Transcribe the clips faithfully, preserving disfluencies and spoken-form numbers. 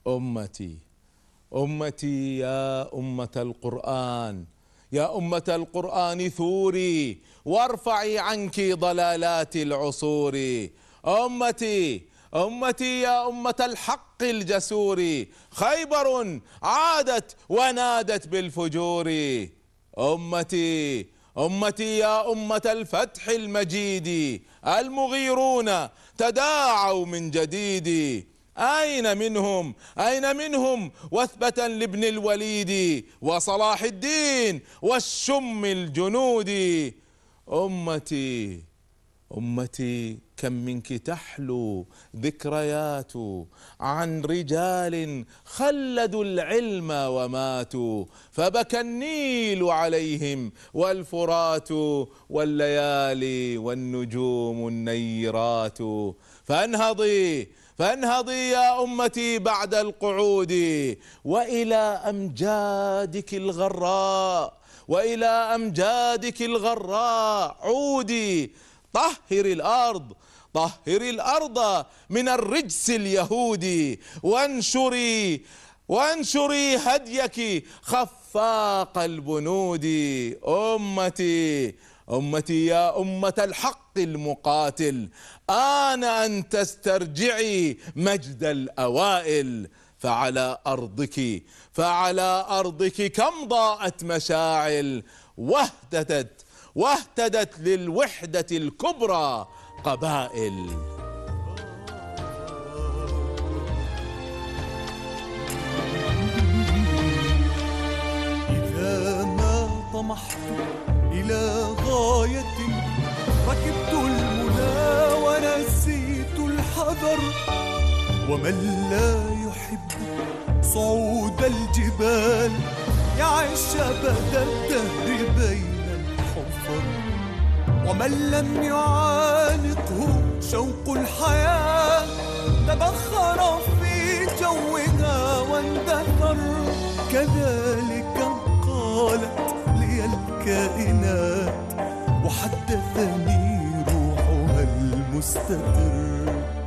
أمتي أمتي يا أمة القرآن، يا أمة القرآن ثوري وارفعي عنك ضلالات العصور. أمتي أمتي يا أمة الحق الجسور، خيبر عادت ونادت بالفجور. أمتي أمتي يا أمة الفتح المجيد، المغيرون تداعوا من جديد. أين منهم أين منهم وثبة لابن الوليد وصلاح الدين والشم الجنود. أمتي أمتي كم منك تحلو ذكريات عن رجال خلدوا العلم وماتوا، فبكى النيل عليهم والفرات والليالي والنجوم النيرات. فانهضي فانهضي يا أمتي بعد القعود، وإلى أمجادك الغراء وإلى أمجادك الغراء عودي. طهري الأرض طهري الأرض من الرجس اليهودي، وانشري وانشري هديك خفاق البنود. أمتي أمتي يا أمة الحق المقاتل، آن أن تسترجعي مجد الأوائل. فعلى أرضك فعلى أرضك كم ضاءت مشاعل، واهتدت واهتدت للوحدة الكبرى قبائل. إذا ما طمحت إلى غاية ركبت المنى ونسيت الحذر، ومن لا يحب صعود الجبال يعيش أبد الدهر بين الحفر، ومن لم يعانقه شوق الحياة تبخر في جوها واندثر. كذلك قالت لي الكائنات وحدثني روحها المستتر.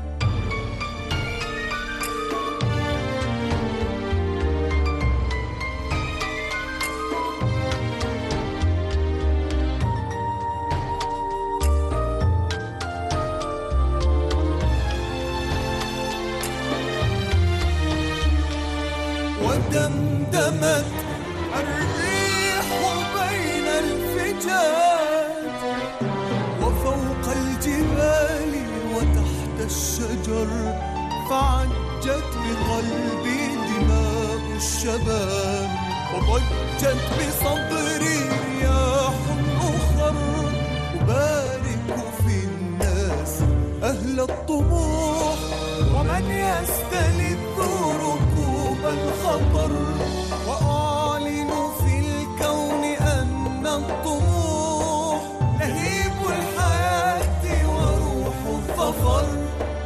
ودمدمت الريح بين الفجاج وفوق الجبال وتحت الشجر، فعجت بقلبي دماء الشباب وضجت بصدري رياح أخر. أبارك في الناس أهل الطموح ومن يستلذ ركوب الخطر، وأعلن في الكون أن الطموح لهيب الحياة وروح الظفر.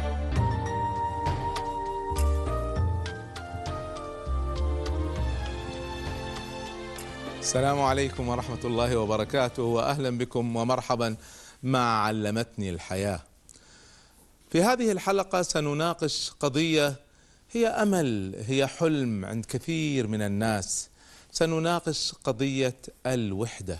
السلام عليكم ورحمة الله وبركاته، وأهلا بكم ومرحبا مع علمتني الحياة. في هذه الحلقة سنناقش قضية هي أمل، هي حلم عند كثير من الناس. سنناقش قضية الوحدة.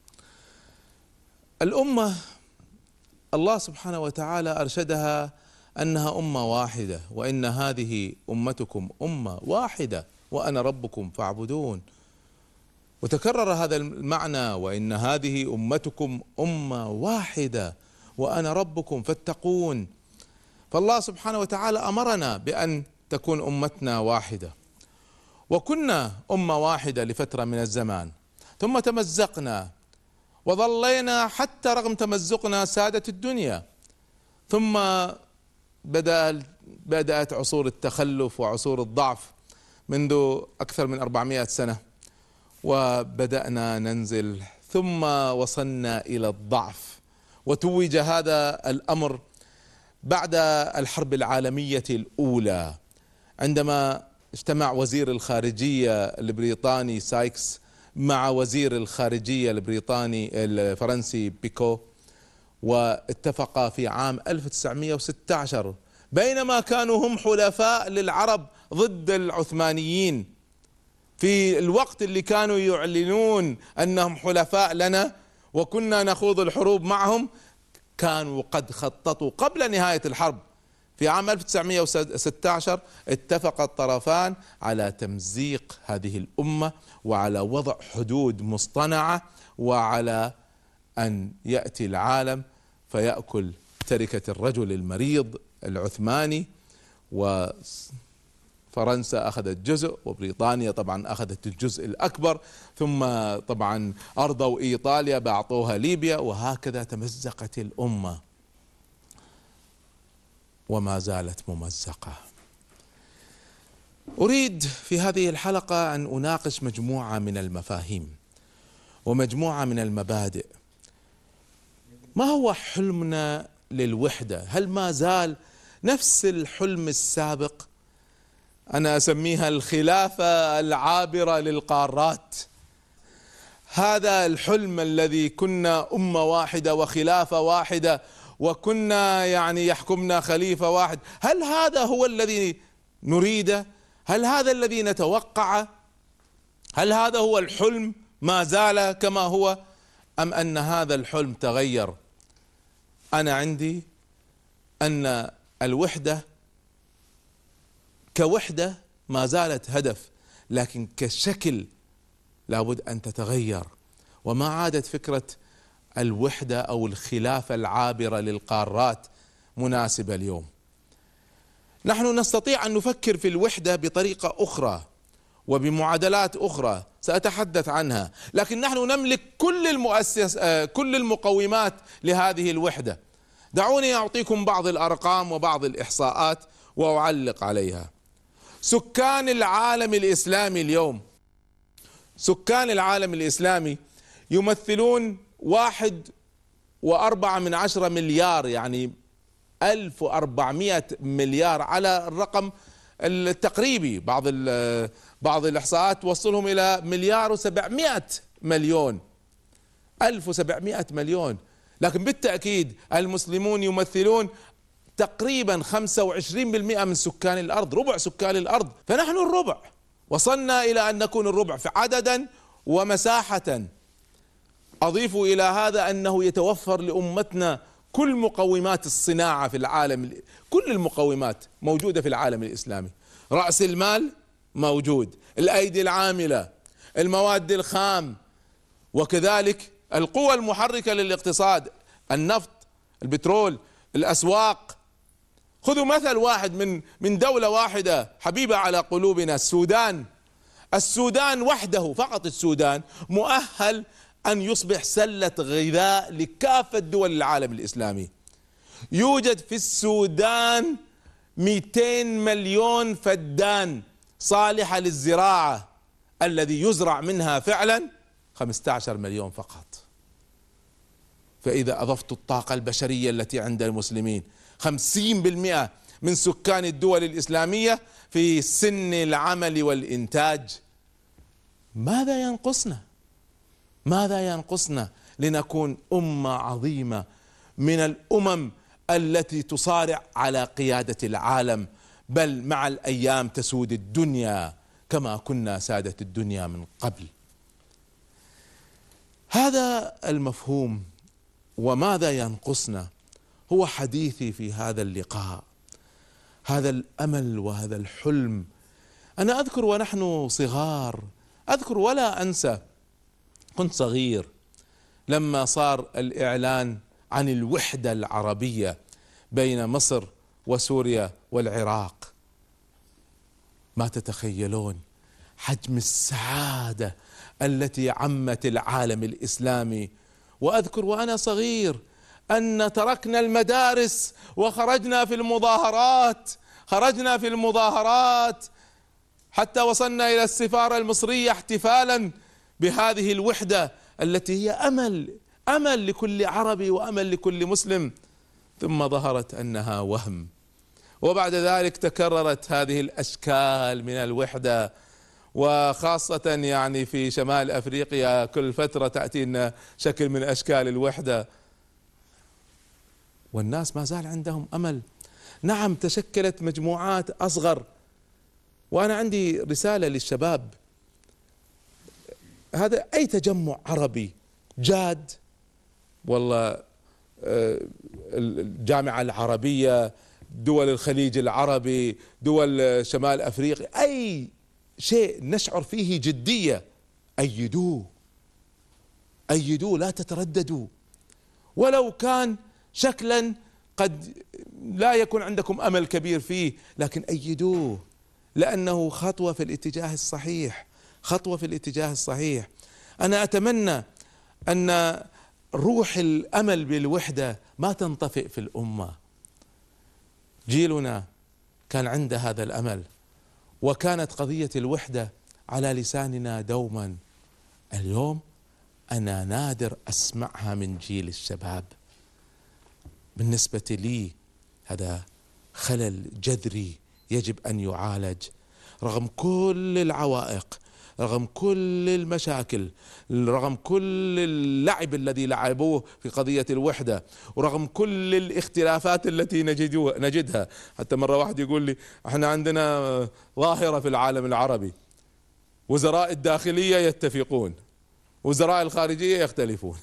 الأمة الله سبحانه وتعالى أرشدها أنها أمة واحدة، وإن هذه أمتكم أمة واحدة وأنا ربكم فاعبدون. وتكرر هذا المعنى، وإن هذه أمتكم أمة واحدة وأنا ربكم فاتقون. فالله سبحانه وتعالى أمرنا بأن تكون أمتنا واحدة، وكنا أمة واحدة لفترة من الزمان، ثم تمزقنا وظلينا حتى رغم تمزقنا سادة الدنيا، ثم بدأ بدأت عصور التخلف وعصور الضعف منذ أكثر من أربعمائة سنة، وبدأنا ننزل ثم وصلنا إلى الضعف. وتوج هذا الأمر بعد الحرب العالمية الأولى، عندما اجتمع وزير الخارجية البريطاني سايكس مع وزير الخارجية البريطاني الفرنسي بيكو، واتفقا في عام ألف وتسعمائة وستة عشر بينما كانوا هم حلفاء للعرب ضد العثمانيين في الوقت اللي كانوا يعلنون أنهم حلفاء لنا وكنا نخوض الحروب معهم، كانوا قد خططوا قبل نهاية الحرب. في عام ألف وتسعمئة وستة عشر اتفق الطرفان على تمزيق هذه الأمة وعلى وضع حدود مصطنعة وعلى أن يأتي العالم فيأكل تركة الرجل المريض العثماني، وفرنسا أخذت جزء وبريطانيا طبعا أخذت الجزء الأكبر، ثم طبعا أرضوا إيطاليا بأعطوها ليبيا، وهكذا تمزقت الأمة وما زالت ممزقة. أريد في هذه الحلقة أن أناقش مجموعة من المفاهيم ومجموعة من المبادئ. ما هو حلمنا للوحدة؟ هل ما زال نفس الحلم السابق؟ أنا أسميها الخلافة العابرة للقارات. هذا الحلم الذي كنا أمة واحدة وخلافة واحدة وكنا يعني يحكمنا خليفة واحد، هل هذا هو الذي نريده؟ هل هذا الذي نتوقعه؟ هل هذا هو الحلم ما زال كما هو، أم أن هذا الحلم تغير؟ أنا عندي أن الوحدة كوحدة ما زالت هدف، لكن كشكل لابد أن تتغير، وما عادت فكرة الوحدة أو الخلافة العابرة للقارات مناسبة اليوم. نحن نستطيع أن نفكر في الوحدة بطريقة أخرى وبمعادلات أخرى سأتحدث عنها، لكن نحن نملك كل المؤسس كل المقومات لهذه الوحدة. دعوني أعطيكم بعض الأرقام وبعض الإحصاءات وأعلق عليها. سكان العالم الإسلامي اليوم، سكان العالم الإسلامي يمثلون واحد وأربعة من عشرة مليار، يعني ألف وأربعمائة مليار على الرقم التقريبي. بعض بعض الإحصاءات توصلهم إلى مليار وسبعمائة مليون، ألف وسبعمائة مليون. لكن بالتأكيد المسلمون يمثلون تقريبا خمسة وعشرين بالمئة من سكان الأرض، ربع سكان الأرض، فنحن الربع، وصلنا إلى أن نكون الربع في عددا ومساحة. أضيف إلى هذا أنه يتوفر لأمتنا كل مقومات الصناعة في العالم، كل المقومات موجودة في العالم الإسلامي. رأس المال موجود، الأيدي العاملة، المواد الخام، وكذلك القوى المحركة للاقتصاد، النفط، البترول، الأسواق. خذوا مثل واحد من من دولة واحدة حبيبة على قلوبنا، السودان. السودان وحده، فقط السودان، مؤهل أن يصبح سلة غذاء لكافة دول العالم الإسلامي. يوجد في السودان مئتين مليون فدان صالحة للزراعة، الذي يزرع منها فعلا خمسة عشر مليون فقط. فإذا أضفت الطاقة البشرية التي عند المسلمين، خمسين بالمئة من سكان الدول الإسلامية في سن العمل والإنتاج، ماذا ينقصنا؟ ماذا ينقصنا لنكون أمة عظيمة من الأمم التي تصارع على قيادة العالم، بل مع الأيام تسود الدنيا كما كنا سادة الدنيا من قبل؟ هذا المفهوم وماذا ينقصنا هو حديثي في هذا اللقاء. هذا الأمل وهذا الحلم. أنا أذكر ونحن صغار، أذكر ولا أنسى، كنت صغير لما صار الإعلان عن الوحدة العربية بين مصر وسوريا والعراق. ما تتخيلون حجم السعادة التي عمت العالم الإسلامي. وأذكر وأنا صغير أن تركنا المدارس وخرجنا في المظاهرات، خرجنا في المظاهرات حتى وصلنا إلى السفارة المصرية احتفالا بهذه الوحدة التي هي أمل، أمل لكل عربي وأمل لكل مسلم. ثم ظهرت أنها وهم، وبعد ذلك تكررت هذه الأشكال من الوحدة، وخاصة يعني في شمال أفريقيا كل فترة تأتينا شكل من أشكال الوحدة، والناس ما زال عندهم أمل. نعم، تشكلت مجموعات أصغر وأنا عندي رسالة للشباب، هذا أي تجمع عربي جاد، والله الجامعة العربية، دول الخليج العربي، دول شمال أفريقيا، أي شيء نشعر فيه جدية أيدوه، أيدوه، لا تترددوا، ولو كان شكلا قد لا يكون عندكم أمل كبير فيه، لكن أيدوه، لأنه خطوة في الاتجاه الصحيح، خطوة في الاتجاه الصحيح. أنا أتمنى أن روح الأمل بالوحدة ما تنطفئ في الأمة. جيلنا كان عنده هذا الأمل، وكانت قضية الوحدة على لساننا دوما. اليوم أنا نادر أسمعها من جيل الشباب. بالنسبة لي هذا خلل جذري يجب أن يعالج، رغم كل العوائق، رغم كل المشاكل، رغم كل اللعب الذي لعبوه في قضية الوحدة، ورغم كل الاختلافات التي نجدها. حتى مرة واحد يقول لي احنا عندنا ظاهرة في العالم العربي، وزراء الداخلية يتفقون، وزراء الخارجية يختلفون،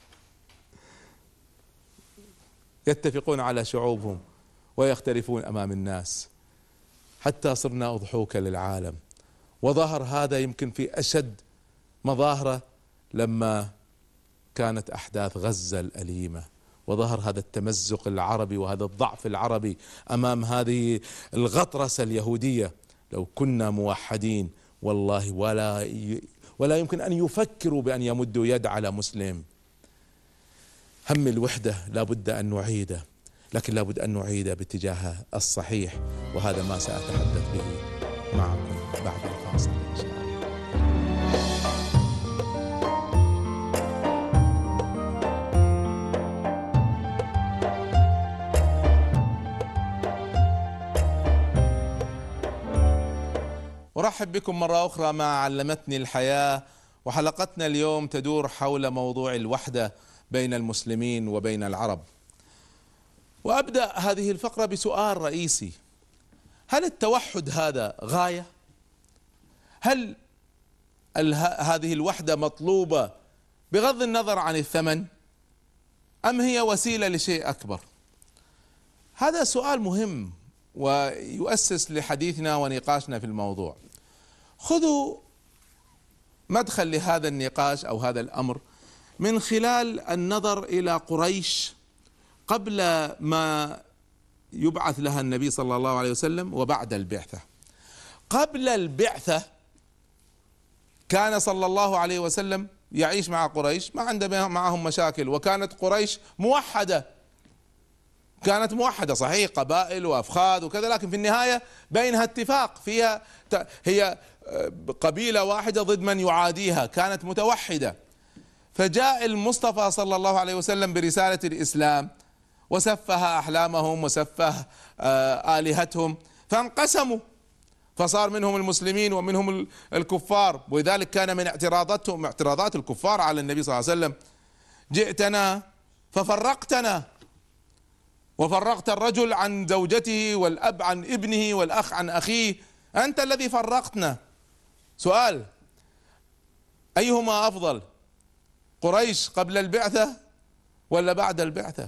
يتفقون على شعوبهم ويختلفون أمام الناس، حتى صرنا أضحوكة للعالم. وظهر هذا يمكن في أشد مظاهره لما كانت أحداث غزة الأليمة، وظهر هذا التمزق العربي وهذا الضعف العربي أمام هذه الغطرسة اليهودية. لو كنا موحدين والله ولا ولا يمكن أن يفكروا بأن يمدوا يد على مسلم. هم الوحدة لابد أن نعيده، لكن لابد أن نعيده باتجاه الصحيح، وهذا ما سأتحدث به معكم بعد الفاصل إن شاء الله. أرحب بكم مرة أخرى مع علمتني الحياة، وحلقتنا اليوم تدور حول موضوع الوحدة بين المسلمين وبين العرب. وأبدأ هذه الفقرة بسؤال رئيسي: هل التوحد هذا غاية؟ هل هذه الوحدة مطلوبة بغض النظر عن الثمن، أم هي وسيلة لشيء أكبر؟ هذا سؤال مهم ويؤسس لحديثنا ونقاشنا في الموضوع. خذوا مدخل لهذا النقاش أو هذا الأمر من خلال النظر إلى قريش قبل ما يبعث لها النبي صلى الله عليه وسلم وبعد البعثة. قبل البعثة كان صلى الله عليه وسلم يعيش مع قريش، ما عنده معهم مشاكل، وكانت قريش موحدة، كانت موحدة صحيح، قبائل وأفخاذ وكذا، لكن في النهاية بينها اتفاق، فيها هي قبيلة واحدة ضد من يعاديها، كانت متوحدة. فجاء المصطفى صلى الله عليه وسلم برسالة الإسلام وسفه أحلامهم وسفه آلهتهم، فانقسموا، فصار منهم المسلمين ومنهم الكفار. ولذلك كان من اعتراضاتهم اعتراضات الكفار على النبي صلى الله عليه وسلم: جئتنا ففرقتنا، وفرقت الرجل عن زوجته، والأب عن ابنه، والأخ عن أخيه، أنت الذي فرقتنا. سؤال: أيهما أفضل، قريش قبل البعثة ولا بعد البعثة؟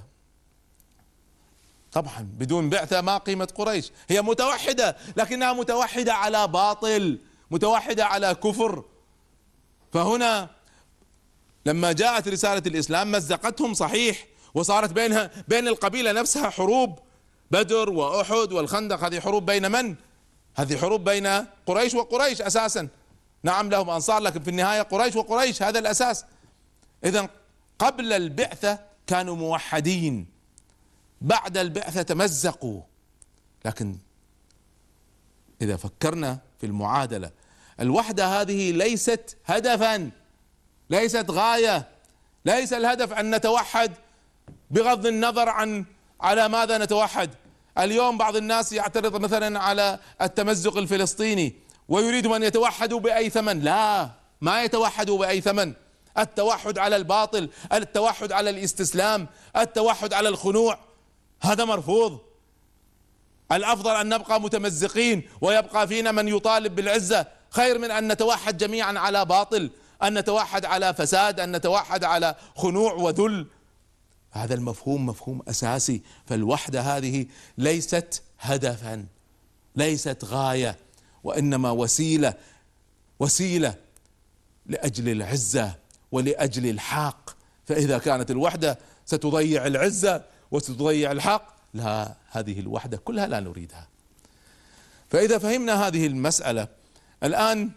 طبعا بدون بعثة ما قيمة قريش، هي متوحدة لكنها متوحدة على باطل، متوحدة على كفر. فهنا لما جاءت رسالة الإسلام مزقتهم صحيح، وصارت بينها بين القبيلة نفسها حروب، بدر وأحد والخندق، هذه حروب بين من؟ هذه حروب بين قريش وقريش أساسا. نعم لهم أنصار، لكن في النهاية قريش وقريش، هذا الأساس. إذن قبل البعثة كانوا موحدين، بعد البعثة تمزقوا. لكن إذا فكرنا في المعادلة، الوحدة هذه ليست هدفا، ليست غاية، ليس الهدف أن نتوحد بغض النظر عن على ماذا نتوحد. اليوم بعض الناس يعترض مثلا على التمزق الفلسطيني ويريد أن يتوحدوا بأي ثمن. لا، ما يتوحدوا بأي ثمن. التوحد على الباطل، التوحد على الاستسلام، التوحد على الخنوع، هذا مرفوض. الأفضل أن نبقى متمزقين ويبقى فينا من يطالب بالعزة، خير من أن نتوحد جميعا على باطل، أن نتوحد على فساد، أن نتوحد على خنوع وذل. هذا المفهوم مفهوم أساسي. فالوحدة هذه ليست هدفا، ليست غاية، وإنما وسيلة، وسيلة لأجل العزة ولأجل الحق. فإذا كانت الوحدة ستضيع العزة وستضيع الحق، لا، هذه الوحدة كلها لا نريدها. فإذا فهمنا هذه المسألة، الآن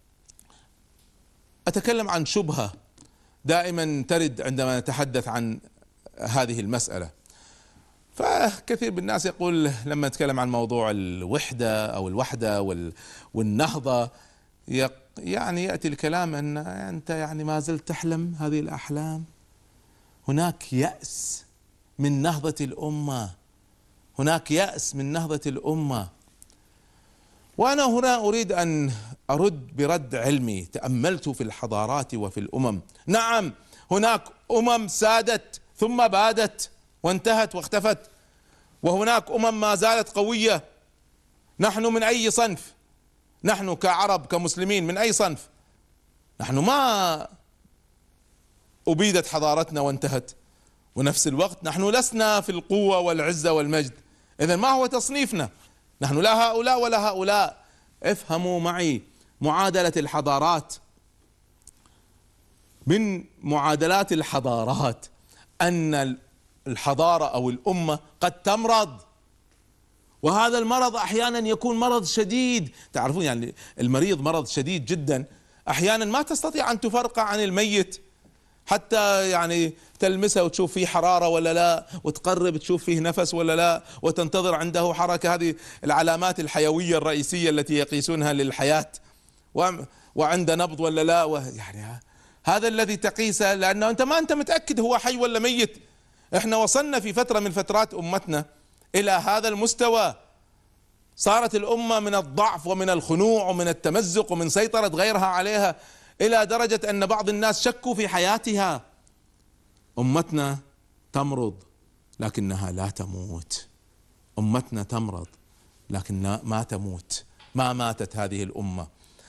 أتكلم عن شبهة دائما ترد عندما نتحدث عن هذه المسألة. فكثير من الناس يقول لما نتكلم عن موضوع الوحدة أو الوحدة والنهضة، يعني يأتي الكلام أن أنت يعني ما زلت تحلم هذه الأحلام. هناك يأس من نهضة الأمة، هناك يأس من نهضة الأمة. وأنا هنا أريد أن أرد برد علمي تأملت في الحضارات وفي الأمم. نعم، هناك أمم سادت ثم بادت وانتهت واختفت، وهناك أمم ما زالت قوية. نحن من أي صنف؟ نحن كعرب كمسلمين من أي صنف؟ نحن ما أبيدت حضارتنا وانتهت، ونفس الوقت نحن لسنا في القوة والعزة والمجد. إذن ما هو تصنيفنا؟ نحن لا هؤلاء ولا هؤلاء. افهموا معي معادلة الحضارات. من معادلات الحضارات أن الحضارة أو الأمة قد تمرض، وهذا المرض أحيانا يكون مرض شديد. تعرفون يعني المريض مرض شديد جدا، أحيانا ما تستطيع أن تفرقه عن الميت، حتى يعني تلمسه وتشوف فيه حرارة ولا لا، وتقرب تشوف فيه نفس ولا لا، وتنتظر عنده حركة. هذه العلامات الحيوية الرئيسية التي يقيسونها للحياة. وعنده نبض ولا لا، يعني هذا الذي تقيسه، لأنه أنت ما أنت متأكد هو حي ولا ميت. احنا وصلنا في فترة من فترات أمتنا إلى هذا المستوى. صارت الأمة من الضعف ومن الخنوع ومن التمزق ومن سيطرة غيرها عليها إلى درجة أن بعض الناس شكوا في حياتها. أمتنا تمرض لكنها لا تموت. أمتنا تمرض لكن ما تموت، ما ماتت هذه الأمة.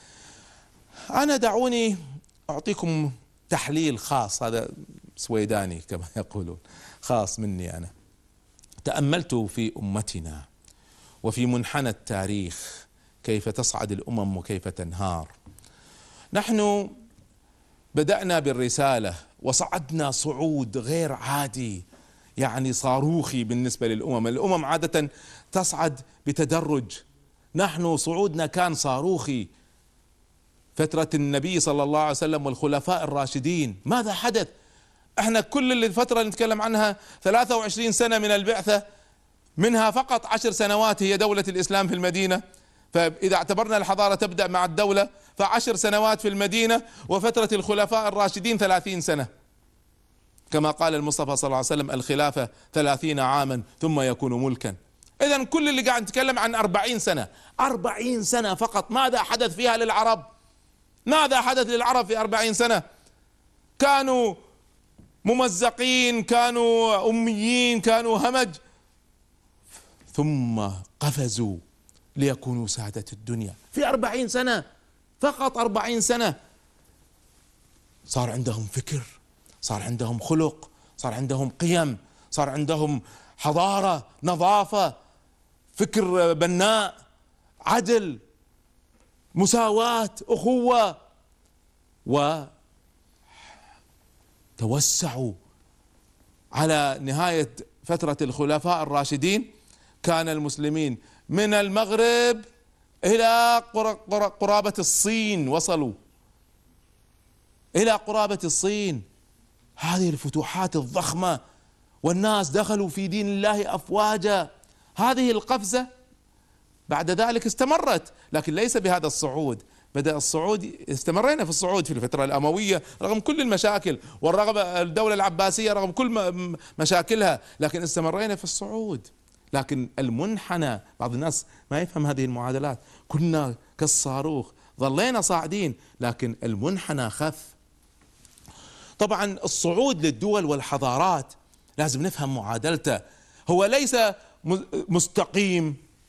أنا دعوني أعطيكم تحليل خاص، هذا سويداني كما يقولون، خاص مني أنا. تأملت في أمتنا وفي منحنى التاريخ كيف تصعد الأمم وكيف تنهار. نحن بدأنا بالرسالة وصعدنا صعود غير عادي، يعني صاروخي بالنسبة للأمم. الأمم عادة تصعد بتدرج، نحن صعودنا كان صاروخي. فترة النبي صلى الله عليه وسلم والخلفاء الراشدين ماذا حدث؟ احنا كل الفترة اللي نتكلم عنها ثلاثة وعشرين سنة من البعثة، منها فقط عشر سنوات هي دولة الإسلام في المدينة. فإذا اعتبرنا الحضارة تبدأ مع الدولة فعشر سنوات في المدينة، وفترة الخلفاء الراشدين ثلاثين سنة، كما قال المصطفى صلى الله عليه وسلم: الخلافة ثلاثين عاما ثم يكون ملكا. إذن كل اللي قاعد نتكلم عن أربعين سنة، أربعين سنة فقط. ماذا حدث فيها للعرب؟ ماذا حدث للعرب في أربعين سنة؟ كانوا ممزقين، كانوا أميين، كانوا همج، ثم قفزوا ليكونوا سادة الدنيا في أربعين سنة فقط. أربعين سنة صار عندهم فكر، صار عندهم خلق، صار عندهم قيم، صار عندهم حضارة، نظافة، فكر بناء، عدل، مساواة، أخوة، وتوسعوا. على نهاية فترة الخلفاء الراشدين كان المسلمين من المغرب إلى قرابة الصين، وصلوا إلى قرابة الصين. هذه الفتوحات الضخمة، والناس دخلوا في دين الله أفواجا. هذه القفزة بعد ذلك استمرت، لكن ليس بهذا الصعود. بدأ الصعود، استمرينا في الصعود في الفترة الأموية رغم كل المشاكل، والرغم الدولة العباسية رغم كل مشاكلها، لكن استمرينا في الصعود. لكن المنحنى، بعض الناس ما يفهم هذه المعادلات. كنا كالصاروخ ظلينا صاعدين، لكن المنحنى خف. طبعا الصعود للدول والحضارات لازم نفهم معادلته. هو ليس مستقيم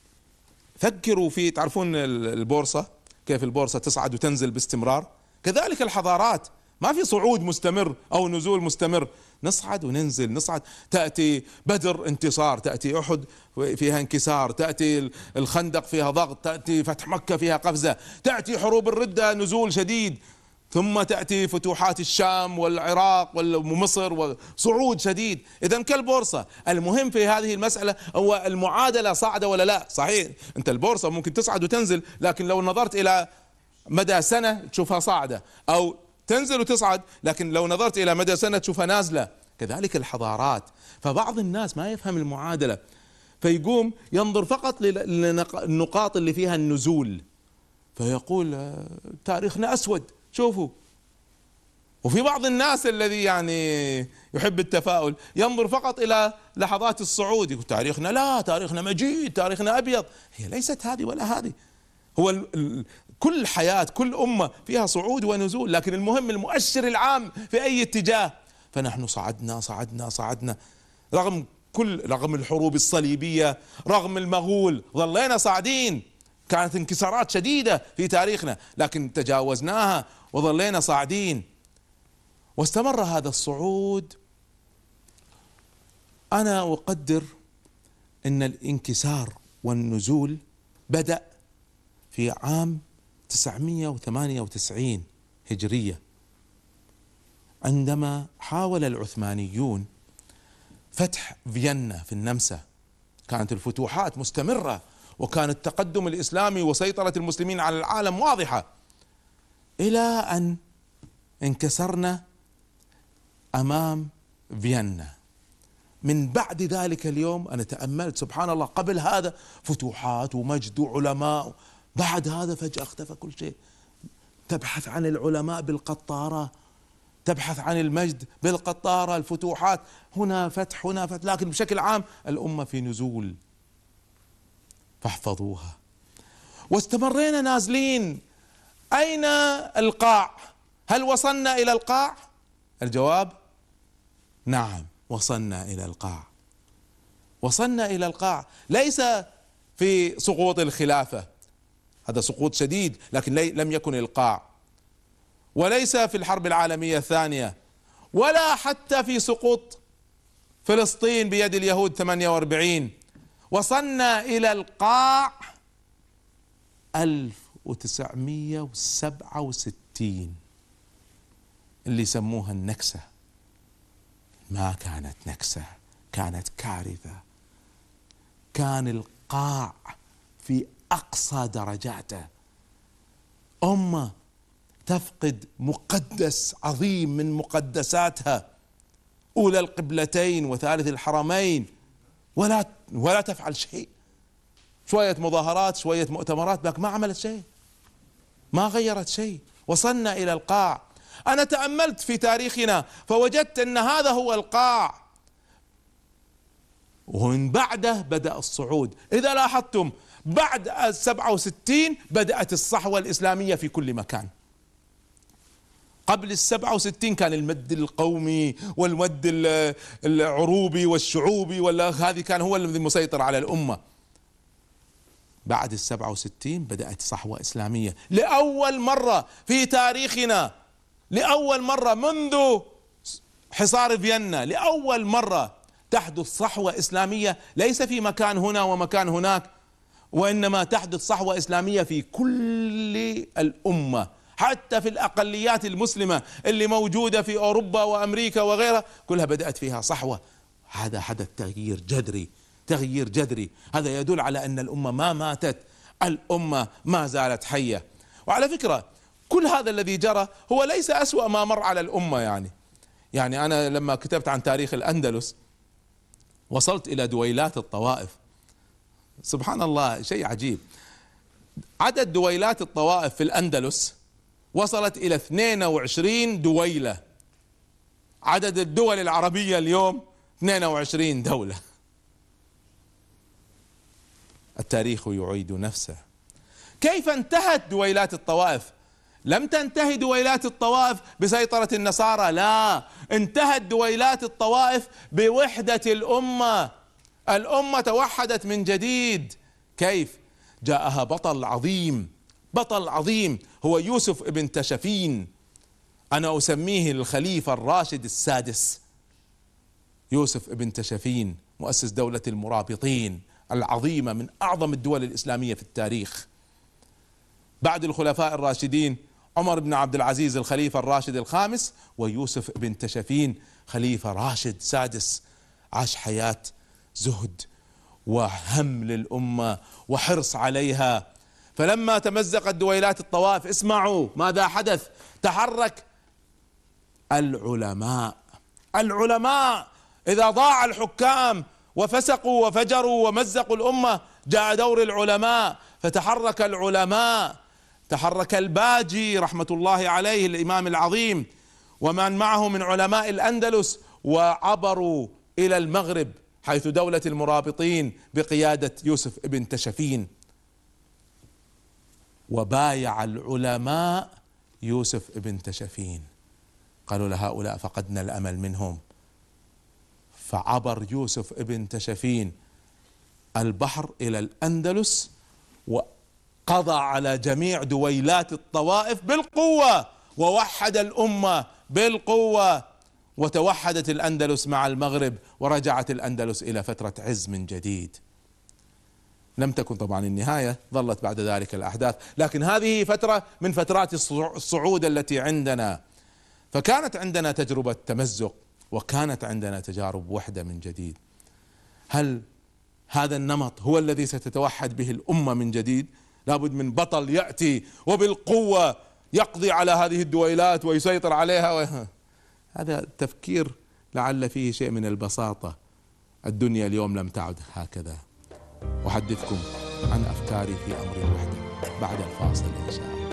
فكروا في، تعرفون البورصة كيف البورصة تصعد وتنزل باستمرار؟ كذلك الحضارات ما في صعود مستمر أو نزول مستمر، نصعد وننزل نصعد. تأتي بدر انتصار، تأتي أحد فيها انكسار، تأتي الخندق فيها ضغط، تأتي فتح مكة فيها قفزة، تأتي حروب الردة نزول شديد، ثم تأتي فتوحات الشام والعراق ومصر وصعود شديد. إذا كالبورصة، المهم في هذه المسألة هو المعادلة صاعدة ولا لا. صحيح أنت البورصة ممكن تصعد وتنزل، لكن لو نظرت إلى مدى سنة تشوفها صاعدة، أو تنزل وتصعد، لكن لو نظرت إلى مدى سنة تشوفها نازلة. كذلك الحضارات. فبعض الناس ما يفهم المعادلة، فيقوم ينظر فقط للنقاط اللي فيها النزول، فيقول تاريخنا أسود شوفوا. وفي بعض الناس الذي يعني يحب التفاؤل ينظر فقط إلى لحظات الصعود، يقول تاريخنا لا، تاريخنا مجيد، تاريخنا أبيض. هي ليست هذه ولا هذه. هو ال ال كل حياة كل أمة فيها صعود ونزول، لكن المهم المؤشر العام في أي اتجاه. فنحن صعدنا صعدنا صعدنا رغم كل رغم الحروب الصليبية، رغم المغول، ظلينا صاعدين. كانت انكسارات شديدة في تاريخنا لكن تجاوزناها وظلينا صاعدين، واستمر هذا الصعود. أنا أقدر أن الانكسار والنزول بدأ في عام تسعمئة وثمانية وتسعين هجرية، عندما حاول العثمانيون فتح فيينا في النمسا. كانت الفتوحات مستمرة، وكان التقدم الإسلامي وسيطرة المسلمين على العالم واضحة، إلى أن انكسرنا أمام فيينا. من بعد ذلك اليوم أنا تأملت سبحان الله، قبل هذا فتوحات ومجد وعلماء، بعد هذا فجأة اختفى كل شيء. تبحث عن العلماء بالقطارة، تبحث عن المجد بالقطارة، الفتوحات هنا فتح هنا فتح، لكن بشكل عام الأمة في نزول. فاحفظوها. واستمرينا نازلين. أين القاع؟ هل وصلنا إلى القاع؟ الجواب نعم، وصلنا إلى القاع. وصلنا إلى القاع ليس في سقوط الخلافة، هذا سقوط شديد، لكن لم يكن القاع، وليس في الحرب العالمية الثانية، ولا حتى في سقوط فلسطين بيد اليهود ثمانية وأربعين. وصلنا إلى القاع ألف وتسعمئة وسبعة وستين اللي يسموها النكسة. ما كانت نكسة، كانت كارثة. كان القاع في أقصى درجاته، أمة تفقد مقدس عظيم من مقدساتها، أولى القبلتين وثالث الحرمين، ولا ولا تفعل شيء. شوية مظاهرات، شوية مؤتمرات، لكن ما عملت شيء، ما غيرت شيء. وصلنا إلى القاع. أنا تأملت في تاريخنا فوجدت أن هذا هو القاع، ومن بعده بدأ الصعود. إذا لاحظتم بعد السبعة وستين بدأت الصحوة الإسلامية في كل مكان. قبل السبعة وستين كان المد القومي والمد العروبي والشعوبي، ولا هذه كان هو الذي مسيطر على الأمة. بعد السبعة وستين بدأت صحوة إسلامية لأول مرة في تاريخنا، لأول مرة منذ حصار فيينا، لأول مرة تحدث صحوة إسلامية، ليس في مكان هنا ومكان هناك، وإنما تحدث صحوة إسلامية في كل الأمة، حتى في الأقليات المسلمة اللي موجودة في أوروبا وأمريكا وغيرها، كلها بدأت فيها صحوة. هذا حدث تغيير جذري، تغيير جذري. هذا يدل على أن الأمة ما ماتت، الأمة ما زالت حية. وعلى فكرة كل هذا الذي جرى هو ليس أسوأ ما مر على الأمة. يعني يعني أنا لما كتبت عن تاريخ الأندلس وصلت إلى دويلات الطوائف. سبحان الله، شيء عجيب. عدد دويلات الطوائف في الأندلس وصلت إلى اثنين وعشرين دويلة. عدد الدول العربية اليوم اثنين وعشرين دولة. التاريخ يعيد نفسه. كيف انتهت دويلات الطوائف؟ لم تنتهي دويلات الطوائف بسيطرة النصارى، لا، انتهت دويلات الطوائف بوحدة الأمة. الأمة توحدت من جديد. كيف؟ جاءها بطل عظيم، بطل عظيم هو يوسف ابن تشفين. أنا أسميه الخليفة الراشد السادس. يوسف ابن تشفين مؤسس دولة المرابطين العظيمة من أعظم الدول الإسلامية في التاريخ. بعد الخلفاء الراشدين عمر بن عبد العزيز الخليفة الراشد الخامس، ويوسف ابن تشفين خليفة راشد سادس. عاش حياة زهد وهم للأمة وحرص عليها. فلما تمزقت دويلات الطوائف، اسمعوا ماذا حدث. تحرك العلماء. العلماء إذا ضاع الحكام وفسقوا وفجروا ومزقوا الأمة، جاء دور العلماء، فتحرك العلماء. تحرك الباجي رحمة الله عليه الإمام العظيم ومن معه من علماء الأندلس، وعبروا إلى المغرب حيث دولة المرابطين بقيادة يوسف ابن تشفين. وبايع العلماء يوسف ابن تشفين، قالوا لهؤلاء فقدنا الأمل منهم. فعبر يوسف ابن تشفين البحر إلى الأندلس وقضى على جميع دويلات الطوائف بالقوة، ووحد الأمة بالقوة، وتوحدت الأندلس مع المغرب، ورجعت الأندلس إلى فترة عز من جديد. لم تكن طبعا النهاية، ظلت بعد ذلك الأحداث، لكن هذه فترة من فترات الصعود التي عندنا. فكانت عندنا تجربة تمزق، وكانت عندنا تجارب وحدة من جديد. هل هذا النمط هو الذي ستتوحد به الأمة من جديد؟ لابد من بطل يأتي وبالقوة يقضي على هذه الدويلات ويسيطر عليها و... هذا تفكير لعل فيه شيء من البساطة. الدنيا اليوم لم تعد هكذا. أحدثكم عن أفكاري في أمر الوحدة بعد الفاصل إن شاء الله.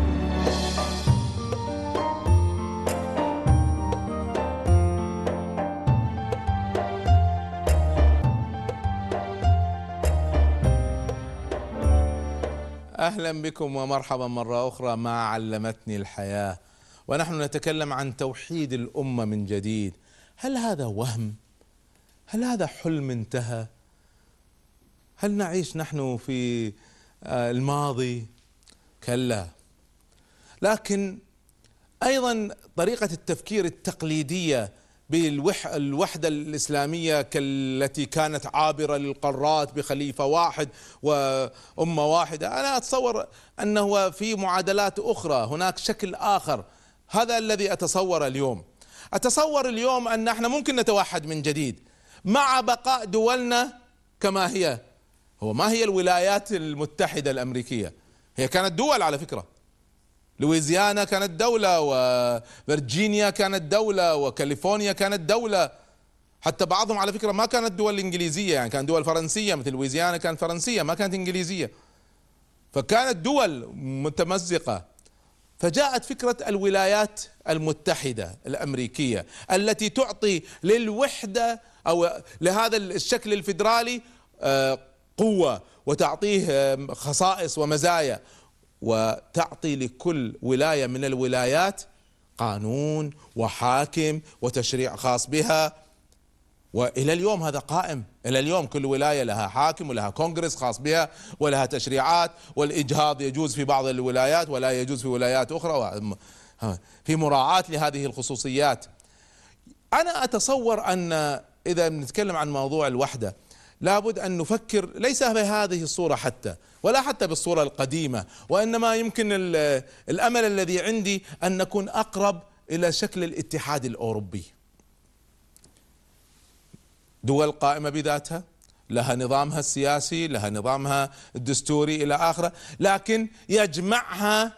أهلا بكم ومرحبا مرة أخرى مع علمتني الحياة، ونحن نتكلم عن توحيد الأمة من جديد. هل هذا وهم؟ هل هذا حلم انتهى؟ هل نعيش نحن في الماضي؟ كلا. لكن أيضا طريقة التفكير التقليدية بالوحدة الإسلامية كالتي كانت عابرة للقارات بخليفة واحد وأمة واحدة، أنا أتصور أنه في معادلات أخرى، هناك شكل آخر. هذا الذي أتصور اليوم. أتصور اليوم أن احنا ممكن نتوحد من جديد مع بقاء دولنا كما هي. هو ما هي الولايات المتحدة الأمريكية؟ هي كانت دول على فكرة. لويزيانا كانت دولة، وفرجينيا كانت دولة، وكاليفورنيا كانت دولة. حتى بعضهم على فكرة ما كانت دول إنجليزية، يعني كانت دول فرنسية، مثل لويزيانا كانت فرنسية ما كانت إنجليزية. فكانت دول متمزقة. فجاءت فكرة الولايات المتحدة الأمريكية التي تعطي للوحدة أو لهذا الشكل الفيدرالي قوة، وتعطيه خصائص ومزايا، وتعطي لكل ولاية من الولايات قانون وحاكم وتشريع خاص بها. وإلى اليوم هذا قائم. إلى اليوم كل ولاية لها حاكم ولها كونغرس خاص بها ولها تشريعات، والإجهاض يجوز في بعض الولايات ولا يجوز في ولايات أخرى، في مراعاة لهذه الخصوصيات. أنا أتصور أن إذا نتكلم عن موضوع الوحدة لابد أن نفكر ليس بهذه الصورة حتى، ولا حتى بالصورة القديمة، وإنما يمكن الأمل الذي عندي أن نكون أقرب إلى شكل الاتحاد الأوروبي. دول قائمة بذاتها، لها نظامها السياسي، لها نظامها الدستوري إلى آخره، لكن يجمعها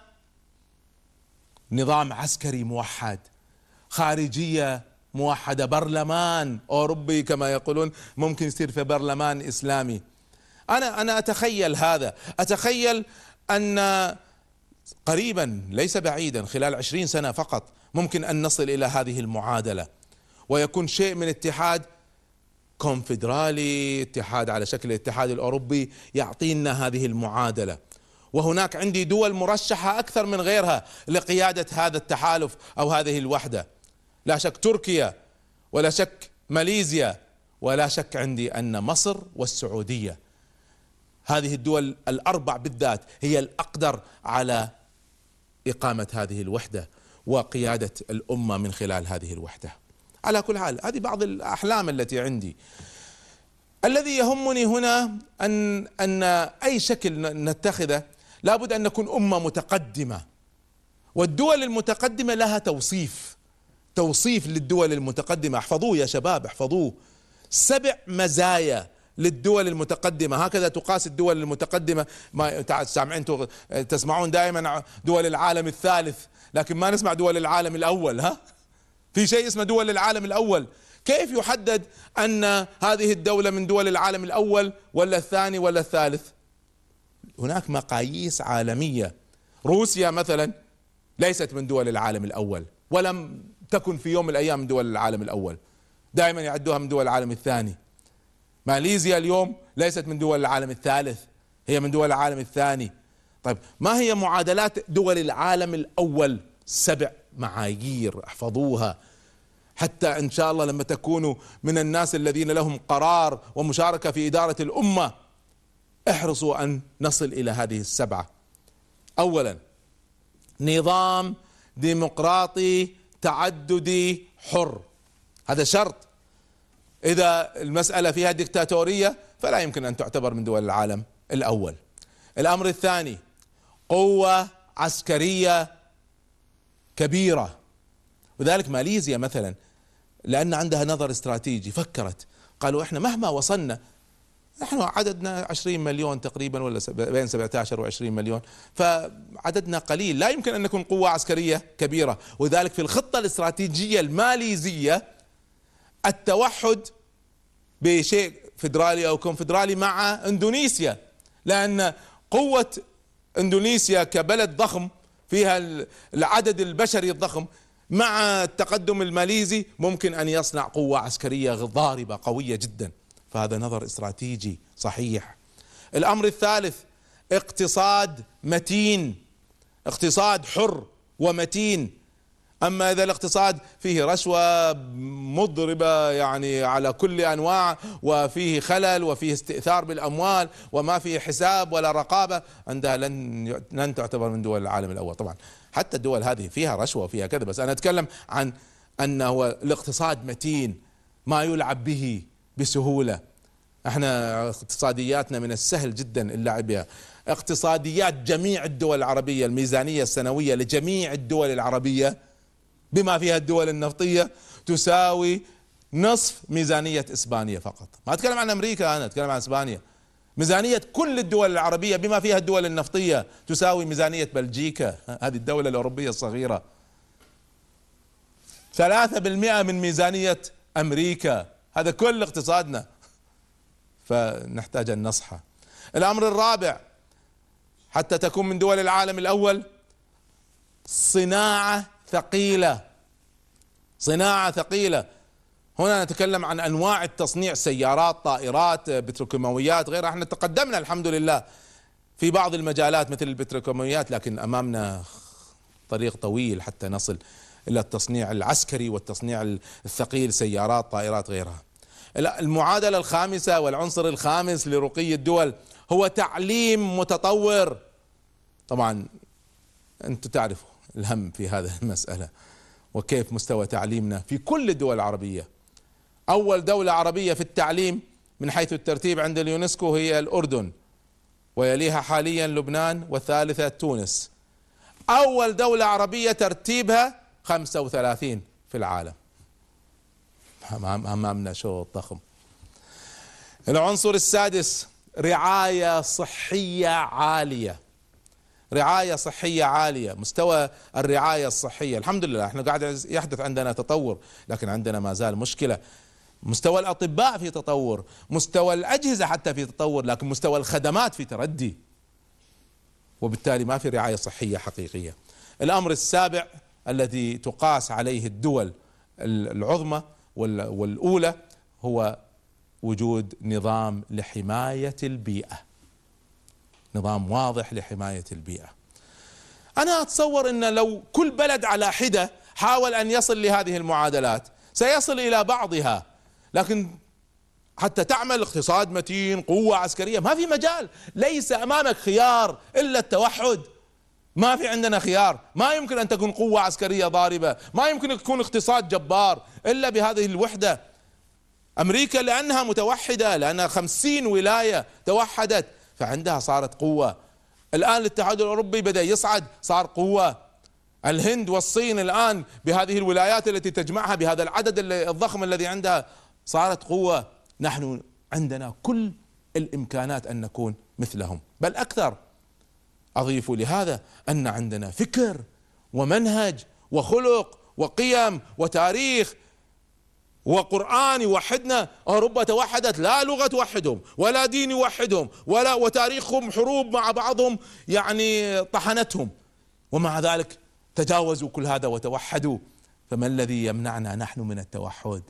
نظام عسكري موحد، خارجية موحدة، برلمان أوروبي كما يقولون، ممكن يصير في برلمان إسلامي. أنا أنا أتخيل هذا، أتخيل أن قريبا ليس بعيدا خلال عشرين سنة فقط ممكن أن نصل إلى هذه المعادلة، ويكون شيء من اتحاد كونفدرالي، اتحاد على شكل الاتحاد الأوروبي يعطينا هذه المعادلة. وهناك عندي دول مرشحة أكثر من غيرها لقيادة هذا التحالف أو هذه الوحدة. لا شك تركيا، ولا شك ماليزيا، ولا شك عندي أن مصر والسعودية. هذه الدول الأربع بالذات هي الأقدر على إقامة هذه الوحدة وقيادة الأمة من خلال هذه الوحدة. على كل حال هذه بعض الأحلام التي عندي. الذي يهمني هنا أن أن أي شكل نتخذه لابد أن نكون أمة متقدمة، والدول المتقدمة لها توصيف توصيف للدول المتقدمة. احفظوه يا شباب، احفظوه. سبع مزايا للدول المتقدمة، هكذا تقاس الدول المتقدمة. ما سامعين تسمعون دائما دول العالم الثالث، لكن ما نسمع دول العالم الأول. ها، في شيء اسمه دول العالم الأول. كيف يحدد أن هذه الدولة من دول العالم الأول ولا الثاني ولا الثالث؟ هناك مقاييس عالمية. روسيا مثلا ليست من دول العالم الأول، ولم تكن في يوم من الأيام من دول العالم الأول، دائما يعدوها من دول العالم الثاني. ماليزيا اليوم ليست من دول العالم الثالث، هي من دول العالم الثاني. طيب ما هي معادلات دول العالم الأول؟ سبع معايير، احفظوها حتى إن شاء الله لما تكونوا من الناس الذين لهم قرار ومشاركة في إدارة الأمة احرصوا أن نصل إلى هذه السبعة. أولا، نظام ديمقراطي تعددي حر، هذا شرط. إذا المسألة فيها ديكتاتورية فلا يمكن أن تعتبر من دول العالم الأول. الأمر الثاني، قوة عسكرية كبيرة، وذلك ماليزيا مثلا لأن عندها نظر استراتيجي فكرت قالوا احنا مهما وصلنا، نحن عددنا عشرين مليون تقريبا ولا بين سبعة عشر وعشرين مليون، فعددنا قليل، لا يمكن أن نكون قوة عسكرية كبيرة. وذلك في الخطة الاستراتيجية الماليزية التوحد بشيء فيدرالي أو كونفدرالي مع إندونيسيا، لأن قوة إندونيسيا كبلد ضخم فيها العدد البشري الضخم مع التقدم الماليزي ممكن أن يصنع قوة عسكرية ضاربة قوية جدا. فهذا نظر استراتيجي صحيح. الأمر الثالث، اقتصاد متين، اقتصاد حر ومتين. أما إذا الاقتصاد فيه رشوة مضربة يعني على كل أنواع، وفيه خلل وفيه استئثار بالأموال وما فيه حساب ولا رقابة، عندها لن لن تعتبر من دول العالم الأول. طبعا حتى الدول هذه فيها رشوة وفيها كذا، بس أنا أتكلم عن أنه الاقتصاد متين ما يلعب به بسهولة. احنا اقتصادياتنا من السهل جدا اللعب بها. اقتصاديات جميع الدول العربية، الميزانية السنوية لجميع الدول العربية بما فيها الدول النفطية تساوي نصف ميزانية إسبانيا فقط. ما أتكلم عن أمريكا، أنا أتكلم عن إسبانيا. ميزانية كل الدول العربية بما فيها الدول النفطية تساوي ميزانية بلجيكا، هذه الدولة الأوروبية الصغيرة. ثلاثة بالمئة من ميزانية أمريكا، هذا كل اقتصادنا، فنحتاج أن نصحى. الأمر الرابع حتى تكون من دول العالم الأول، صناعة ثقيلة، صناعة ثقيلة. هنا نتكلم عن أنواع التصنيع، سيارات، طائرات، بتروكيماويات، غيرها. احنا تقدمنا الحمد لله في بعض المجالات مثل البتروكيماويات، لكن أمامنا طريق طويل حتى نصل إلى التصنيع العسكري والتصنيع الثقيل، سيارات، طائرات، غيرها. المعادلة الخامسة والعنصر الخامس لرقي الدول هو تعليم متطور. طبعا أنتم تعرفوا الهم في هذه المسألة وكيف مستوى تعليمنا في كل الدول العربية. أول دولة عربية في التعليم من حيث الترتيب عند اليونسكو هي الأردن، ويليها حاليا لبنان، والثالثة تونس. أول دولة عربية ترتيبها خمسة وثلاثين في العالم. أمامنا شوط ضخم. العنصر السادس، رعاية صحية عالية، رعاية صحية عالية. مستوى الرعاية الصحية الحمد لله احنا قاعد يحدث عندنا تطور، لكن عندنا ما زال مشكلة. مستوى الأطباء في تطور، مستوى الأجهزة حتى في تطور، لكن مستوى الخدمات في تردي، وبالتالي ما في رعاية صحية حقيقية. الأمر السابع الذي تقاس عليه الدول العظمى والأولى هو وجود نظام لحماية البيئة، نظام واضح لحماية البيئة. أنا أتصور أن لو كل بلد على حدة حاول أن يصل لهذه المعادلات سيصل إلى بعضها، لكن حتى تعمل اقتصاد متين، قوة عسكرية، ما في مجال، ليس أمامك خيار إلا التوحد. ما في عندنا خيار، ما يمكن أن تكون قوة عسكرية ضاربة، ما يمكن أن يكون اقتصاد جبار إلا بهذه الوحدة. أمريكا لأنها متوحدة، لأنها خمسين ولاية توحدت فعندها صارت قوة. الآن الاتحاد الأوروبي بدأ يصعد، صار قوة. الهند والصين الآن بهذه الولايات التي تجمعها بهذا العدد الضخم الذي عندها صارت قوة. نحن عندنا كل الإمكانات أن نكون مثلهم، بل أكثر. أضيف لهذا أن عندنا فكر ومنهج وخلق وقيم وتاريخ وقرآن يوحدنا. أوروبا توحدت، لا لغة توحدهم ولا دين يوحدهم ولا وتاريخهم حروب مع بعضهم يعني طحنتهم، ومع ذلك تجاوزوا كل هذا وتوحدوا. فما الذي يمنعنا نحن من التوحد؟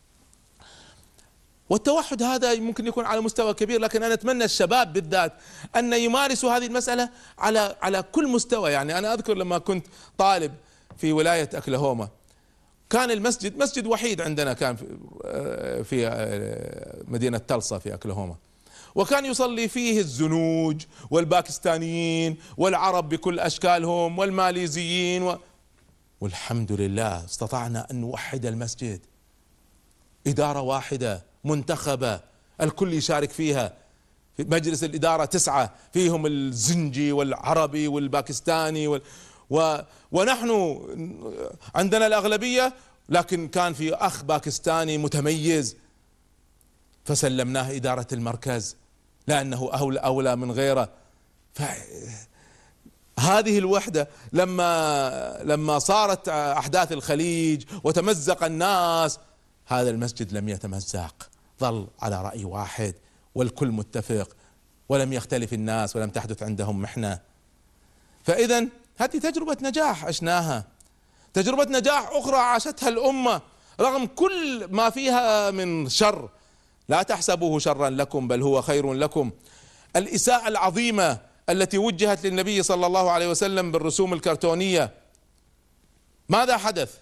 والتوحد هذا ممكن يكون على مستوى كبير، لكن أنا أتمنى الشباب بالذات أن يمارسوا هذه المسألة على على كل مستوى. يعني أنا أذكر لما كنت طالب في ولاية أكلاهوما، كان المسجد مسجد وحيد عندنا، كان في مدينة تلصا في أكلاهوما، وكان يصلي فيه الزنوج والباكستانيين والعرب بكل أشكالهم والماليزيين و... والحمد لله استطعنا أن نوحد المسجد، إدارة واحدة منتخبة الكل يشارك فيها. في مجلس الإدارة تسعة فيهم الزنجي والعربي والباكستاني وال... و... ونحن عندنا الأغلبية، لكن كان في أخ باكستاني متميز فسلمناه إدارة المركز لأنه أولى أولى من غيره. فهذه الوحدة لما لما صارت أحداث الخليج وتمزق الناس، هذا المسجد لم يتمزق، ظل على رأي واحد والكل متفق، ولم يختلف الناس ولم تحدث عندهم محنة. فإذا هذه تجربة نجاح عشناها، تجربة نجاح أخرى عاشتها الأمة رغم كل ما فيها من شر. لا تحسبوه شرا لكم بل هو خير لكم. الإساءة العظيمة التي وجهت للنبي صلى الله عليه وسلم بالرسوم الكرتونية، ماذا حدث؟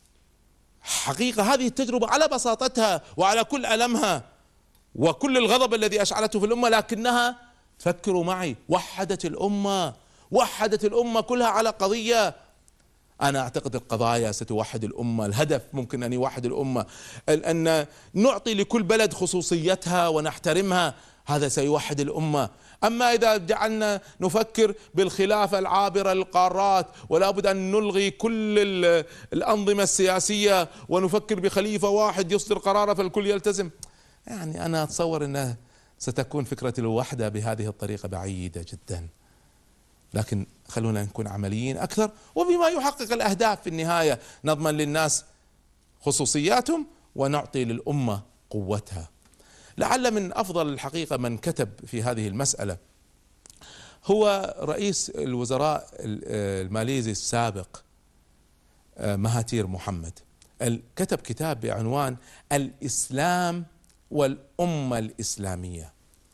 حقيقة هذه التجربة على بساطتها وعلى كل ألمها وكل الغضب الذي أشعلته في الأمة، لكنها فكروا معي وحدت الأمة، وحدت الأمة كلها على قضية. أنا أعتقد القضايا ستوحد الأمة، الهدف ممكن أن يوحد الأمة، أن نعطي لكل بلد خصوصيتها ونحترمها، هذا سيوحد الأمة. أما إذا جعلنا نفكر بالخلافة العابرة للقارات ولا بد أن نلغي كل الأنظمة السياسية ونفكر بخليفة واحد يصدر قراره فالكل يلتزم، يعني أنا أتصور أنه ستكون فكرة الوحدة بهذه الطريقة بعيدة جدا. لكن خلونا نكون عمليين أكثر وبما يحقق الأهداف في النهاية، نضمن للناس خصوصياتهم ونعطي للأمة قوتها. لعل من أفضل الحقيقة من كتب في هذه المسألة هو رئيس الوزراء الماليزي السابق مهاتير محمد، كتب كتاب بعنوان الإسلام والأمة الإسلامية.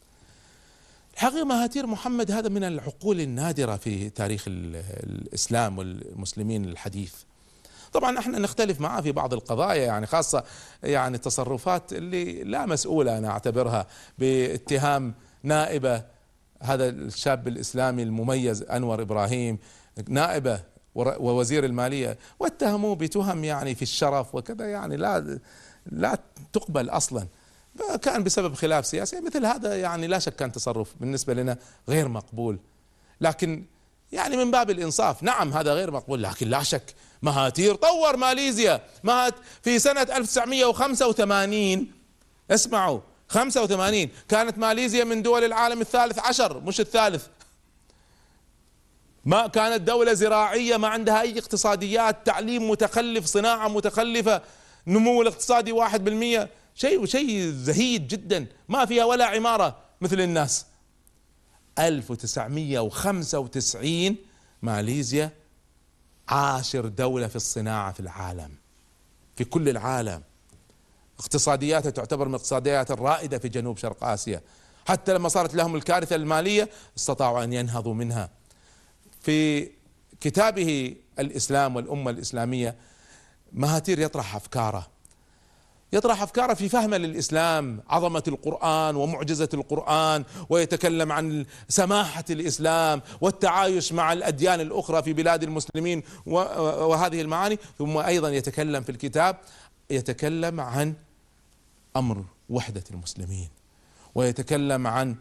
الحقيقة مهاتير محمد هذا من العقول النادرة في تاريخ الإسلام والمسلمين الحديث. طبعا احنا نختلف معه في بعض القضايا، يعني خاصة يعني تصرفات اللي لا مسؤولة أنا أعتبرها، باتهام نائبة هذا الشاب الإسلامي المميز أنور إبراهيم، نائبة ووزير المالية، واتهموه بتهم يعني في الشرف وكذا، يعني لا لا تقبل أصلا، كان بسبب خلاف سياسي. مثل هذا يعني لا شك كان تصرف بالنسبة لنا غير مقبول، لكن يعني من باب الإنصاف نعم هذا غير مقبول، لكن لا شك مهاتير طور ماليزيا. مهات في سنة ألف وتسعمئة وخمسة وثمانين، اسمعوا خمسة وثمانين كانت ماليزيا من دول العالم الثالث عشر مش الثالث، ما كانت دولة زراعية ما عندها أي اقتصاديات، تعليم متخلف، صناعة متخلفة، نمو الاقتصادي واحد بالمئة، شيء شيء زهيد جدا، ما فيها ولا عمارة مثل الناس. ألف وتسعمئة وخمسة وتسعين ماليزيا عاشر دولة في الصناعة في العالم، في كل العالم، اقتصادياتها تعتبر من الاقتصاديات الرائدة في جنوب شرق آسيا، حتى لما صارت لهم الكارثة المالية استطاعوا أن ينهضوا منها. في كتابه الإسلام والأمة الإسلامية مهاتير يطرح أفكاره، يطرح أفكاره في فهمه للإسلام، عظمة القرآن ومعجزة القرآن، ويتكلم عن سماحة الإسلام والتعايش مع الأديان الأخرى في بلاد المسلمين وهذه المعاني. ثم أيضا يتكلم في الكتاب، يتكلم عن أمر وحدة المسلمين، ويتكلم عن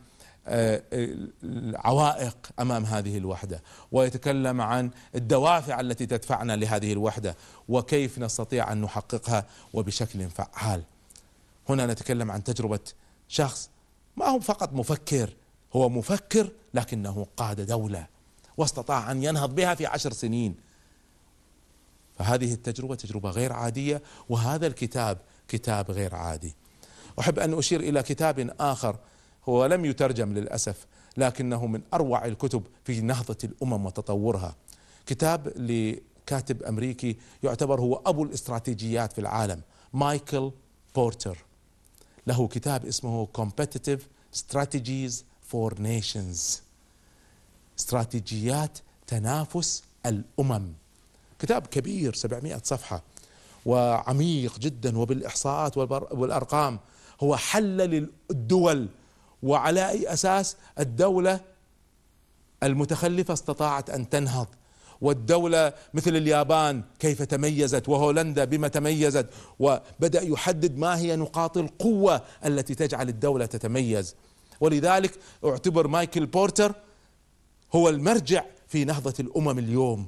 العوائق أمام هذه الوحدة، ويتكلم عن الدوافع التي تدفعنا لهذه الوحدة وكيف نستطيع أن نحققها وبشكل فعال. هنا نتكلم عن تجربة شخص ما هو فقط مفكر، هو مفكر لكنه قاد دولة واستطاع أن ينهض بها في عشر سنين. فهذه التجربة تجربة غير عادية، وهذا الكتاب كتاب غير عادي. أحب أن أشير إلى كتاب آخر هو لم يترجم للأسف، لكنه من أروع الكتب في نهضة الأمم وتطورها. كتاب لكاتب أمريكي يعتبر هو أبو الاستراتيجيات في العالم، مايكل بورتر. له كتاب اسمه Competitive Strategies for Nations، استراتيجيات تنافس الأمم. كتاب كبير سبعمائة صفحة وعميق جدا وبالإحصاءات والأرقام. هو حلل الدول وعلى أي أساس الدولة المتخلفة استطاعت أن تنهض، والدولة مثل اليابان كيف تميزت، وهولندا بما تميزت، وبدأ يحدد ما هي نقاط القوة التي تجعل الدولة تتميز. ولذلك اعتبر مايكل بورتر هو المرجع في نهضة الأمم اليوم،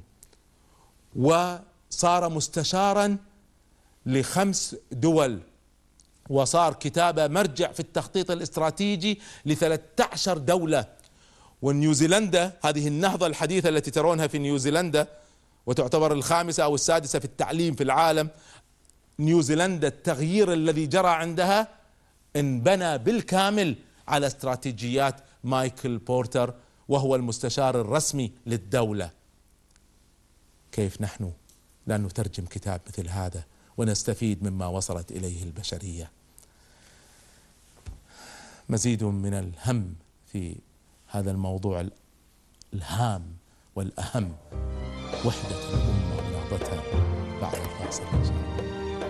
وصار مستشارا لخمس دول، وصار كتابه مرجع في التخطيط الاستراتيجي لثلاثة عشر دولة. ونيوزيلندا، هذه النهضة الحديثة التي ترونها في نيوزيلندا وتعتبر الخامسة أو السادسة في التعليم في العالم، نيوزيلندا التغيير الذي جرى عندها انبنى بالكامل على استراتيجيات مايكل بورتر، وهو المستشار الرسمي للدولة. كيف نحن لا نترجم كتاب مثل هذا ونستفيد مما وصلت إليه البشرية؟ مزيد من الهم في هذا الموضوع الهام والأهم، وحدة الأمة ونهضتها، بعد الفاصل إن شاء الله.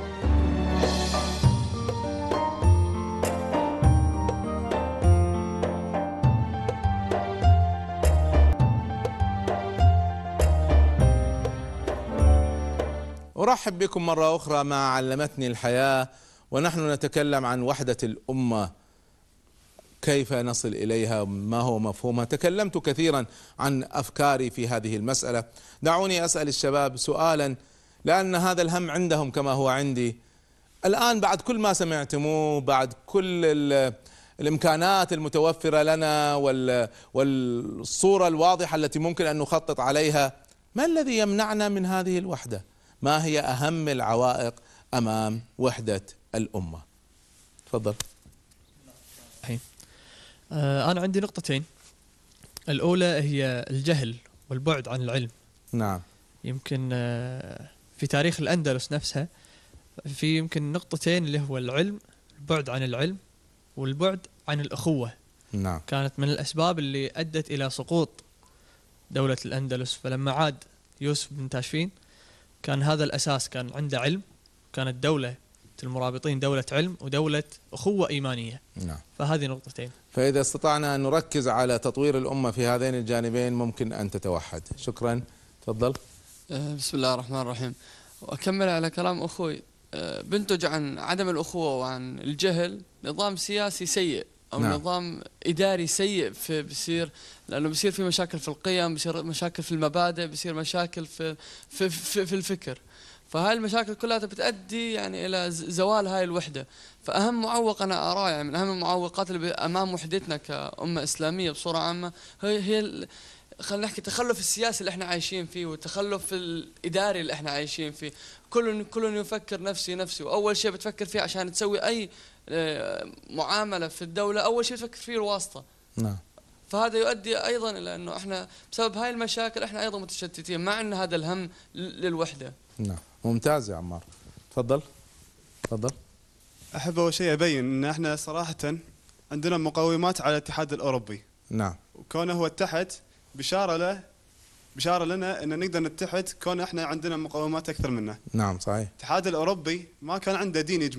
أرحب بكم مرة أخرى مع علمتني الحياة، ونحن نتكلم عن وحدة الأمة، كيف نصل إليها، ما هو مفهومها. تكلمت كثيرا عن أفكاري في هذه المسألة. دعوني أسأل الشباب سؤالا، لأن هذا الهم عندهم كما هو عندي. الآن بعد كل ما سمعتموه، بعد كل الإمكانات المتوفرة لنا والصورة الواضحة التي ممكن أن نخطط عليها، ما الذي يمنعنا من هذه الوحدة؟ ما هي أهم العوائق أمام وحدة الأمة؟ تفضل. آه أنا عندي نقطتين. الأولى هي الجهل والبعد عن العلم. نعم. يمكن آه في تاريخ الأندلس نفسها في يمكن نقطتين، اللي هو العلم، البعد عن العلم، والبعد عن الأخوة. نعم. كانت من الأسباب اللي أدت إلى سقوط دولة الأندلس. فلما عاد يوسف بن تاشفين كان هذا الأساس، كان عنده علم، كانت دولة المرابطين دولة علم ودولة أخوة إيمانية. نعم. فهذه نقطتين. فإذا استطعنا أن نركز على تطوير الأمة في هذين الجانبين ممكن أن تتوحد. شكرا. تفضل. بسم الله الرحمن الرحيم. وأكمل على كلام أخوي. بنتج عن عدم الأخوة وعن الجهل نظام سياسي سيء أو نعم. نظام إداري سيء، في بصير لأنه بصير في مشاكل في القيم، بصير مشاكل في المبادئ، بصير مشاكل في في في, في الفكر. فهاي المشاكل كلها بتؤدي يعني إلى زوال هاي الوحدة. فأهم معوق أنا أراه، يعني من أهم المعوقات اللي أمام وحدتنا كأمة إسلامية بصورة عامة، هي هي خلينا نحكي التخلف السياسي اللي احنا عايشين فيه، والتخلف الإداري اللي احنا عايشين فيه. كل كل يفكر نفسي نفسي، وأول شيء بتفكر فيه عشان تسوي أي معاملة في الدولة، أول شيء تفكر فيه الواسطة. نعم. فهذا يؤدي أيضا إلى أنه احنا بسبب هاي المشاكل احنا أيضا متشتتين، مع أن هذا الهم للوحدة. نعم. ممتاز يا عمار. تفضل. تفضل. أحب أول شيء أبين أن احنا صراحة عندنا مقومات على الاتحاد الأوروبي. نعم. وكونه هو اتحد بشارة له بشارة لنا أن نقدر نتحد، كون احنا عندنا مقومات أكثر منه. نعم صحيح. الاتحاد الأوروبي ما كان عنده دين يجمعه.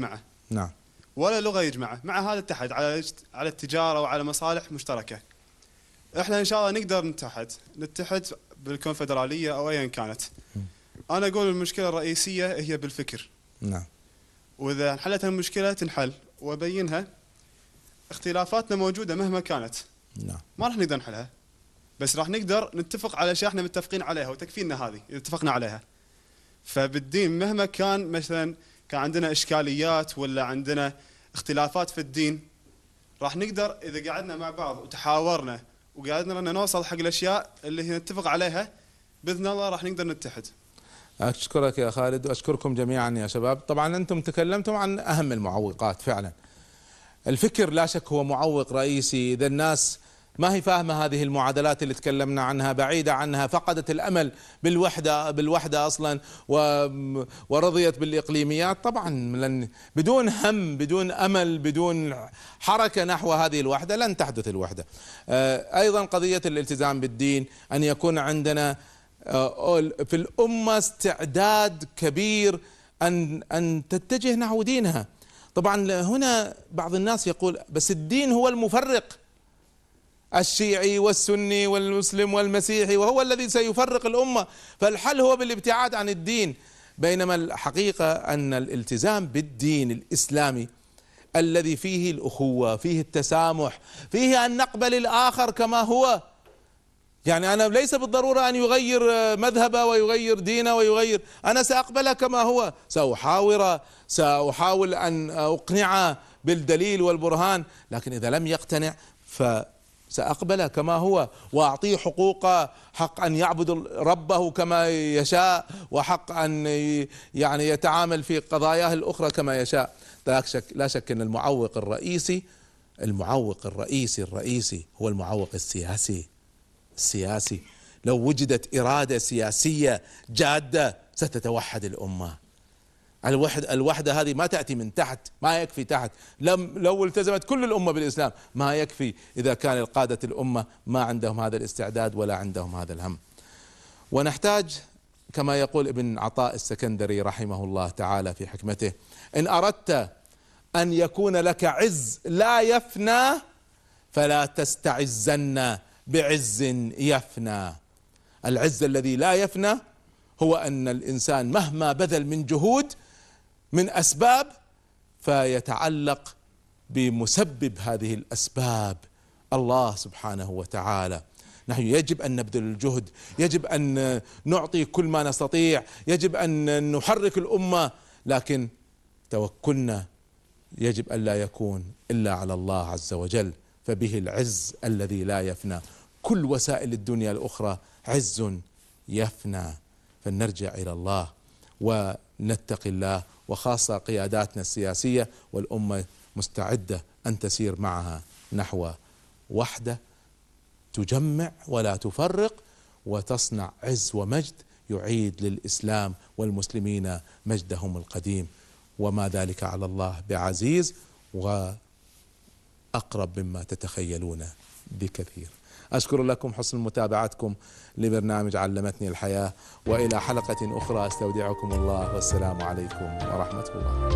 نعم. ولا لغة يجمعه، مع هذا اتحد على على التجارة وعلى مصالح مشتركة. احنا ان شاء الله نقدر نتحد، نتحد بالكونفدرالية او ايا كانت. انا اقول المشكلة الرئيسية هي بالفكر. نعم. واذا انحلت المشكلة تنحل، وابينها اختلافاتنا موجودة مهما كانت. نعم. ما راح نقدر نحلها، بس راح نقدر نتفق على اشياء احنا متفقين عليها وتكفينا هذه اذا اتفقنا عليها. فبالدين مهما كان مثلا كان عندنا اشكاليات ولا عندنا اختلافات في الدين، راح نقدر اذا قعدنا مع بعض وتحاورنا وقعدنا نوصل حق الاشياء اللي هي نتفق عليها، باذن الله راح نقدر نتحد. اشكرك يا خالد واشكركم جميعا يا شباب. طبعا انتم تكلمتم عن اهم المعوقات فعلا. الفكر لا شك هو معوق رئيسي. اذا الناس ما هي فاهمة هذه المعادلات اللي تكلمنا عنها، بعيدة عنها، فقدت الأمل بالوحدة بالوحدة أصلا ورضيت بالإقليميات، طبعا لن بدون هم بدون أمل بدون حركة نحو هذه الوحدة لن تحدث الوحدة. أيضا قضية الالتزام بالدين، أن يكون عندنا في الأمة استعداد كبير أن أن تتجه نحو دينها. طبعا هنا بعض الناس يقول بس الدين هو المفرق، الشيعي والسني والمسلم والمسيحي، وهو الذي سيفرق الأمة، فالحل هو بالابتعاد عن الدين. بينما الحقيقة أن الالتزام بالدين الإسلامي الذي فيه الأخوة، فيه التسامح، فيه أن نقبل الآخر كما هو. يعني أنا ليس بالضرورة أن يغير مذهبه ويغير دينه ويغير، أنا سأقبله كما هو، سأحاوره، سأحاول أن أقنعه بالدليل والبرهان، لكن إذا لم يقتنع ف سأقبله كما هو وأعطيه حقوقه، حق أن يعبد ربه كما يشاء، وحق أن يعني يتعامل في قضاياه الأخرى كما يشاء. لا شك لا شك أن المعوق الرئيسي المعوق الرئيسي الرئيسي هو المعوق السياسي. السياسي لو وجدت إرادة سياسية جادة ستتوحد الأمة. الوحدة الوحدة هذه ما تأتي من تحت، ما يكفي تحت. لم لو التزمت كل الأمة بالإسلام ما يكفي إذا كان القادة الأمة ما عندهم هذا الاستعداد ولا عندهم هذا الهم. ونحتاج كما يقول ابن عطاء السكندري رحمه الله تعالى في حكمته: إن أردت أن يكون لك عز لا يفنى فلا تستعزن بعز يفنى. العز الذي لا يفنى هو أن الإنسان مهما بذل من جهود من أسباب فيتعلق بمسبب هذه الأسباب الله سبحانه وتعالى. نحن يجب أن نبذل الجهد، يجب أن نعطي كل ما نستطيع، يجب أن نحرك الأمة، لكن توكلنا يجب أن لا يكون إلا على الله عز وجل، فبه العز الذي لا يفنى. كل وسائل الدنيا الأخرى عز يفنى، فلنرجع إلى الله ونتقي الله، وخاصة قياداتنا السياسية والأمة مستعدة أن تسير معها نحو وحدة تجمع ولا تفرق، وتصنع عز ومجد يعيد للإسلام والمسلمين مجدهم القديم، وما ذلك على الله بعزيز، وأقرب مما تتخيلون بكثير. أشكر لكم حسن متابعتكم لبرنامج علمتني الحياة، وإلى حلقة أخرى استودعكم الله، والسلام عليكم ورحمة الله.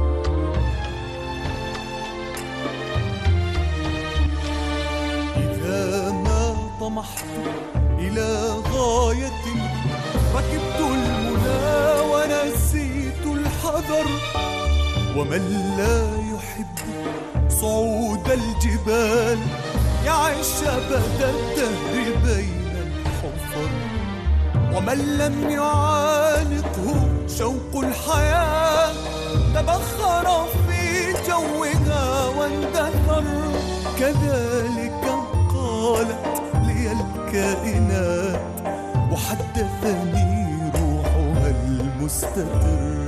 إذا ما طمحت إلى غاية ركبت المنى ونسيت الحذر، ومن لا يحب صعود الجبال يعيش أبد الدهر بين الحفر، ومن لم يعانقه شوق الحياة تبخر في جوها واندثر. كذلك قالت لي الكائنات وحدثني روحها المستتر.